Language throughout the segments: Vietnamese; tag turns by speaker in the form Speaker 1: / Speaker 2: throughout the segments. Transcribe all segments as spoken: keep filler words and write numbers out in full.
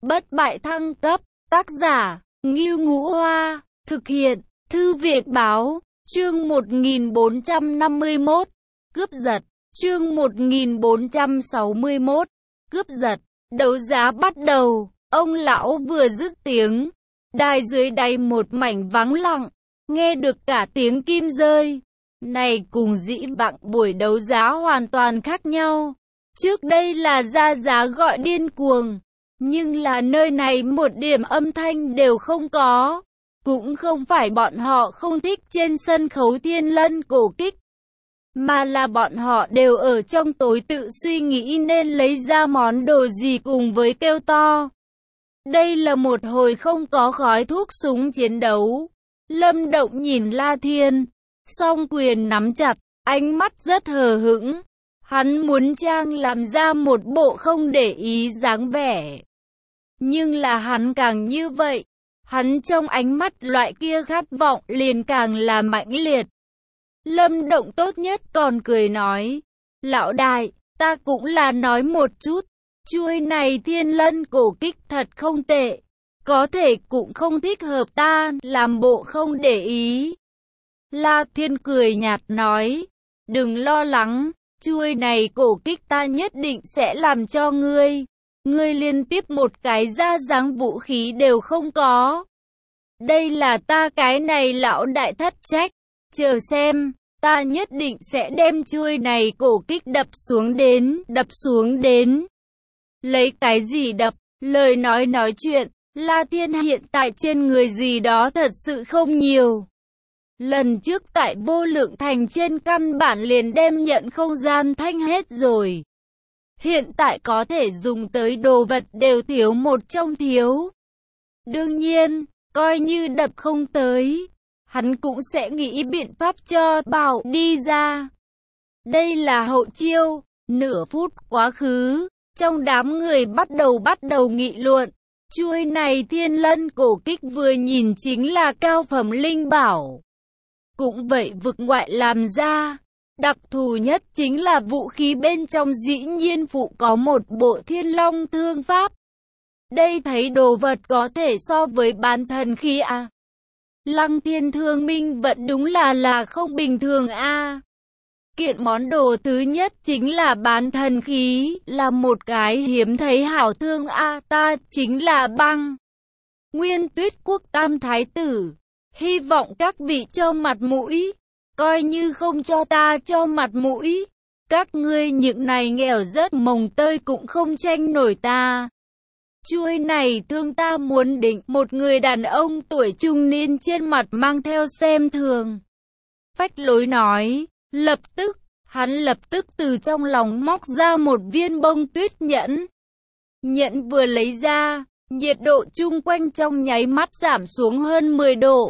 Speaker 1: Bất bại thăng cấp, tác giả, Ngưu Ngũ Hoa, thực hiện, Thư viện Báo, chương một nghìn bốn trăm năm mươi mốt, cướp giật, chương một nghìn bốn trăm sáu mươi mốt, cướp giật, đấu giá bắt đầu, ông lão vừa dứt tiếng, đài dưới đáy một mảnh vắng lặng, nghe được cả tiếng kim rơi. Này cùng dĩ vãng buổi đấu giá hoàn toàn khác nhau. Trước đây là ra giá gọi điên cuồng, nhưng là nơi này một điểm âm thanh đều không có. Cũng không phải bọn họ không thích trên sân khấu Thiên Lân cổ kích, mà là bọn họ đều ở trong tối tự suy nghĩ nên lấy ra món đồ gì cùng với kêu to. Đây là một hồi không có khói thuốc súng chiến đấu. Lâm Động nhìn La Thiên, song quyền nắm chặt, ánh mắt rất hờ hững. Hắn muốn trang làm ra một bộ không để ý dáng vẻ. Nhưng là hắn càng như vậy, hắn trong ánh mắt loại kia khát vọng liền càng là mãnh liệt. Lâm Động tốt nhất còn cười nói, lão đại, ta cũng là nói một chút, chuôi này Thiên Lân cổ kích thật không tệ, có thể cũng không thích hợp ta, làm bộ không để ý. La Thiên cười nhạt nói, đừng lo lắng, chuôi này cổ kích ta nhất định sẽ làm cho ngươi. Ngươi liên tiếp một cái ra dáng vũ khí đều không có. Đây là ta cái này lão đại thất trách. Chờ xem, ta nhất định sẽ đem chuôi này cổ kích đập xuống đến, đập xuống đến. Lấy cái gì đập? Lời nói nói chuyện, La Thiên hiện tại trên người gì đó thật sự không nhiều. Lần trước tại Vô Lượng Thành trên căn bản liền đem nhận không gian thanh hết rồi. Hiện tại có thể dùng tới đồ vật đều thiếu một trong thiếu. Đương nhiên, coi như đập không tới, hắn cũng sẽ nghĩ biện pháp cho bảo đi ra. Đây là hậu chiêu. Nửa phút quá khứ, trong đám người bắt đầu bắt đầu nghị luận. Chuôi này Thiên Lân cổ kích vừa nhìn chính là cao phẩm linh bảo. Cũng vậy vực ngoại làm ra. Đặc thù nhất chính là vũ khí bên trong dĩ nhiên phụ có một bộ Thiên Long thương pháp. Đây thấy đồ vật có thể so với bán thần khí à. Lăng Thiên thương minh vẫn đúng là là không bình thường a. À. Kiện món đồ thứ nhất chính là bán thần khí, là một cái hiếm thấy hảo thương a. À, ta chính là Băng Nguyên Tuyết Quốc Tam Thái Tử. Hy vọng các vị cho mặt mũi. Coi như không cho ta cho mặt mũi, các ngươi những này nghèo rất mồng tơi cũng không tranh nổi ta. Chuôi này thương ta muốn định. Một người đàn ông tuổi trung niên trên mặt mang theo xem thường, phách lối nói. Lập tức, hắn lập tức từ trong lòng móc ra một viên bông tuyết nhẫn. Nhẫn vừa lấy ra, nhiệt độ chung quanh trong nháy mắt giảm xuống hơn mười độ.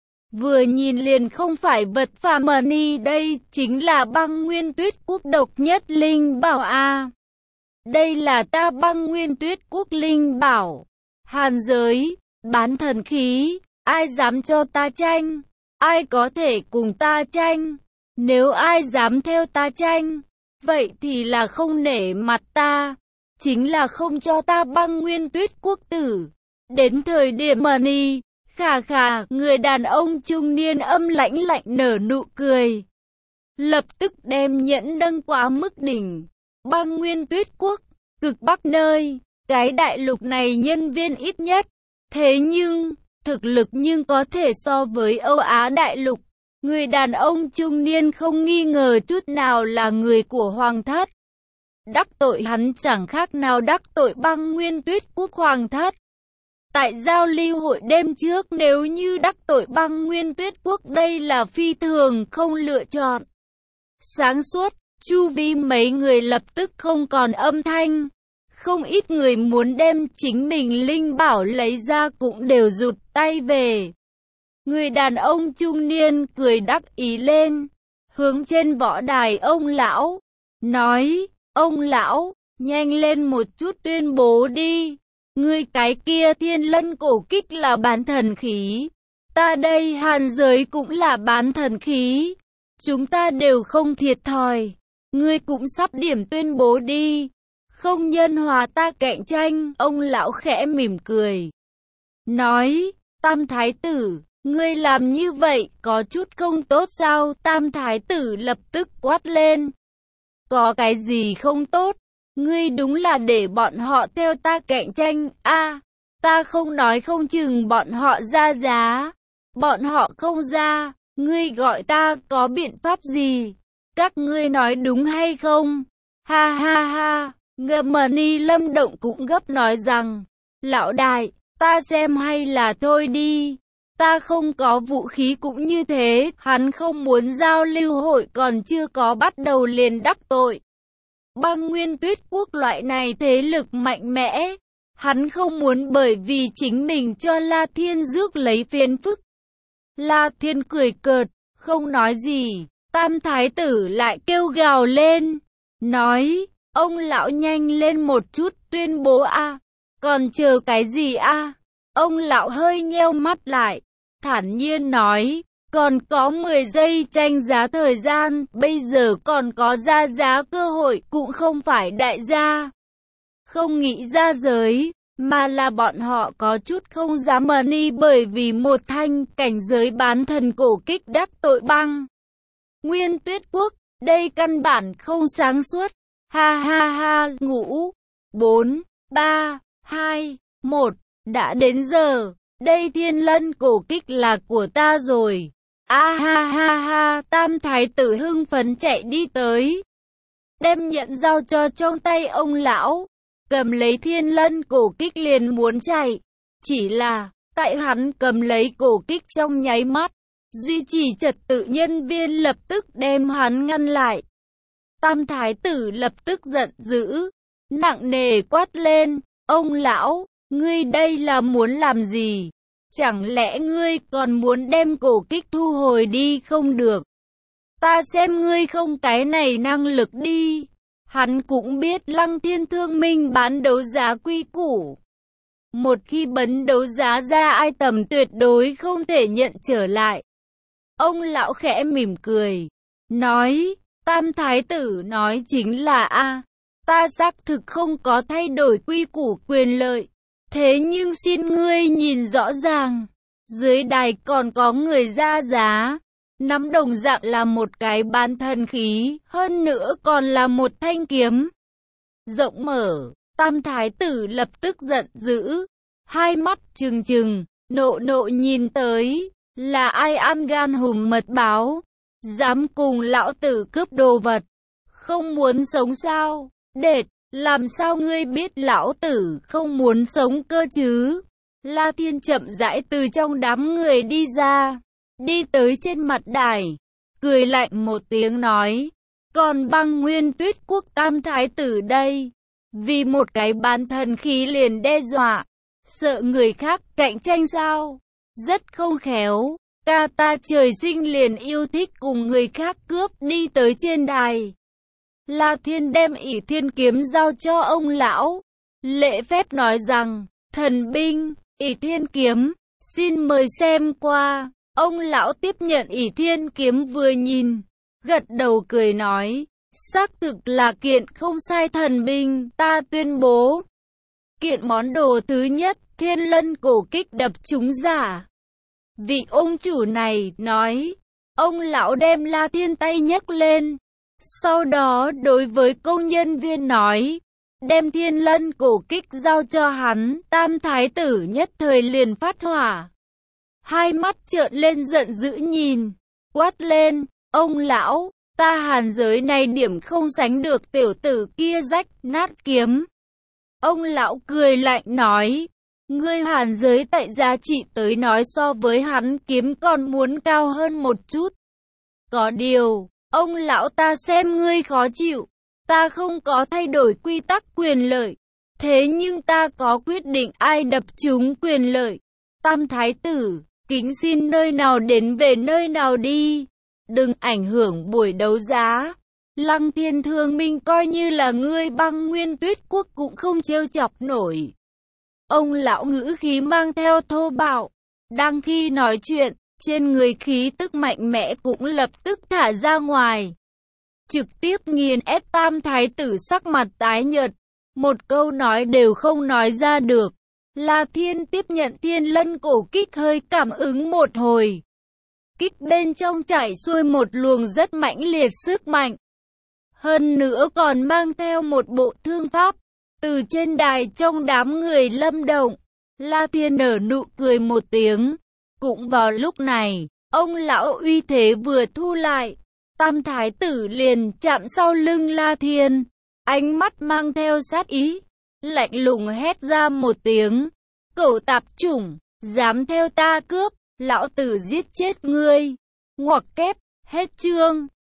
Speaker 1: Vừa nhìn liền không phải vật phàm ni, đây chính là Băng Nguyên Tuyết Quốc độc nhất linh bảo a. Đây là ta Băng Nguyên Tuyết Quốc linh bảo. Hàn giới, bán thần khí, ai dám cho ta tranh? Ai có thể cùng ta tranh? Nếu ai dám theo ta tranh, vậy thì là không nể mặt ta, chính là không cho ta Băng Nguyên Tuyết Quốc tử. Đến thời điểm ni, khà khà, người đàn ông trung niên âm lãnh lạnh nở nụ cười. Lập tức đem nhẫn nâng quá mức đỉnh. Băng Nguyên Tuyết Quốc, cực bắc nơi, cái đại lục này nhân viên ít nhất. Thế nhưng, thực lực nhưng có thể so với Âu Á đại lục. Người đàn ông trung niên không nghi ngờ chút nào là người của Hoàng thất. Đắc tội hắn chẳng khác nào đắc tội Băng Nguyên Tuyết Quốc Hoàng thất. Tại giao lưu hội đêm trước nếu như đắc tội Băng Nguyên Tuyết Quốc đây là phi thường không lựa chọn. Sáng suốt, chu vi mấy người lập tức không còn âm thanh. Không ít người muốn đem chính mình linh bảo lấy ra cũng đều rụt tay về. Người đàn ông trung niên cười đắc ý lên, hướng trên võ đài ông lão, nói, ông lão, nhanh lên một chút tuyên bố đi. Ngươi cái kia Thiên Lân cổ kích là bán thần khí, ta đây Hàn giới cũng là bán thần khí, chúng ta đều không thiệt thòi, ngươi cũng sắp điểm tuyên bố đi. không nhân hòa ta cạnh tranh. Ông lão khẽ mỉm cười, nói, Tam Thái tử, ngươi làm như vậy có chút không tốt sao? Tam Thái tử lập tức quát lên, có cái gì không tốt? Ngươi đúng là để bọn họ theo ta cạnh tranh. A, à, ta không nói không chừng bọn họ ra giá. Bọn họ không ra, ngươi gọi ta có biện pháp gì? Các ngươi nói đúng hay không? Ha ha ha, Ngâm-ni Lâm Động cũng gấp nói rằng, lão đại, ta xem hay là thôi đi. Ta không có vũ khí cũng như thế. Hắn không muốn giao lưu hội còn chưa có bắt đầu liền đắc tội Băng Nguyên Tuyết Quốc loại này thế lực mạnh mẽ. Hắn không muốn bởi vì chính mình cho La Thiên rước lấy phiền phức. La Thiên cười cợt, không nói gì. Tam Thái tử lại kêu gào lên, nói, ông lão nhanh lên một chút, tuyên bố a. Còn chờ cái gì a? Ông lão hơi nheo mắt lại, thản nhiên nói, còn có mười giây tranh giá thời gian, bây giờ còn có ra giá cơ hội, cũng không phải đại gia không nghĩ ra giới, mà là bọn họ có chút không dám money bởi vì một thanh cảnh giới bán thần cổ kích đắc tội Băng Nguyên Tuyết Quốc, đây căn bản không sáng suốt. Ha ha ha, ngũ, bốn, ba, hai, một, đã đến giờ, đây thiên lân cổ kích là của ta rồi. A ha ha ha, Tam Thái tử hưng phấn chạy đi tới, đem nhận giao cho trong tay ông lão, cầm lấy thiên lân cổ kích liền muốn chạy. Chỉ là, tại hắn cầm lấy cổ kích trong nháy mắt, duy trì trật tự nhân viên lập tức đem hắn ngăn lại. Tam Thái tử lập tức giận dữ, nặng nề quát lên, ông lão, ngươi đây là muốn làm gì? Chẳng lẽ ngươi còn muốn đem cổ kích thu hồi đi không được? Ta xem ngươi không cái này năng lực đi. Hắn cũng biết Lăng Thiên Thương Minh bán đấu giá quy củ. Một khi bấn đấu giá ra item tuyệt đối không thể nhận trở lại. Ông lão khẽ mỉm cười, nói, Tam Thái tử nói chính là a, ta xác thực không có thay đổi quy củ quyền lợi. Thế nhưng xin ngươi nhìn rõ ràng, dưới đài còn có người ra giá, nắm đồng dạng là một cái bán thần khí, hơn nữa còn là một thanh kiếm rộng mở. Tam Thái tử lập tức giận dữ, hai mắt trừng trừng, nộ nộ nhìn tới, là ai ăn gan hùm mật báo, dám cùng lão tử cướp đồ vật, không muốn sống sao? Đệt, làm sao ngươi biết lão tử không muốn sống cơ chứ? La Thiên chậm rãi từ trong đám người đi ra, đi tới trên mặt đài, cười lạnh một tiếng nói, còn Băng Nguyên Tuyết Quốc Tam Thái tử đây, vì một cái bán thần khí liền đe dọa, sợ người khác cạnh tranh sao? Rất không khéo, ta ta trời sinh liền yêu thích cùng người khác cướp. Đi tới trên đài, La Thiên đem ỷ thiên kiếm giao cho ông lão, lễ phép nói rằng, thần binh, ỷ thiên kiếm, xin mời xem qua. Ông lão tiếp nhận ỷ thiên kiếm vừa nhìn, gật đầu cười nói, xác thực là kiện không sai thần binh, ta tuyên bố. Kiện món đồ thứ nhất, thiên lân cổ kích đập trúng giả. Vị ông chủ này nói, ông lão đem La Thiên tay nhấc lên. Sau đó đối với công nhân viên nói, đem thiên lân cổ kích giao cho hắn. Tam Thái tử nhất thời liền phát hỏa, hai mắt trợn lên giận dữ nhìn, quát lên, ông lão, ta hàn giới này điểm không sánh được tiểu tử kia rách nát kiếm. Ông lão cười lạnh nói, ngươi hàn giới tại giá trị tới nói so với hắn kiếm còn muốn cao hơn một chút. Có điều, ông lão ta xem ngươi khó chịu, ta không có thay đổi quy tắc quyền lợi, thế nhưng ta có quyết định ai đập trúng quyền lợi. Tam Thái tử, kính xin nơi nào đến về nơi nào đi, đừng ảnh hưởng buổi đấu giá. Lăng Thiên Thương Minh coi như là ngươi Băng Nguyên Tuyết Quốc cũng không trêu chọc nổi. Ông lão ngữ khí mang theo thô bạo, đang khi nói chuyện, trên người khí tức mạnh mẽ cũng lập tức thả ra ngoài, trực tiếp nghiền ép Tam Thái tử sắc mặt tái nhợt, một câu nói đều không nói ra được. La Thiên tiếp nhận thiên lân cổ kích hơi cảm ứng một hồi. Kích bên trong chảy xuôi một luồng rất mãnh liệt sức mạnh. Hơn nữa còn mang theo một bộ thương pháp. Từ trên đài trong đám người lâm động, La Thiên nở nụ cười một tiếng. Cũng vào lúc này, ông lão uy thế vừa thu lại. Tam thái tử liền chạm sau lưng La Thiên. Ánh mắt mang theo sát ý. Lạnh lùng hét ra một tiếng. Cẩu tạp chủng, dám theo ta cướp, lão tử giết chết ngươi. Ngoặc kép, hết chương.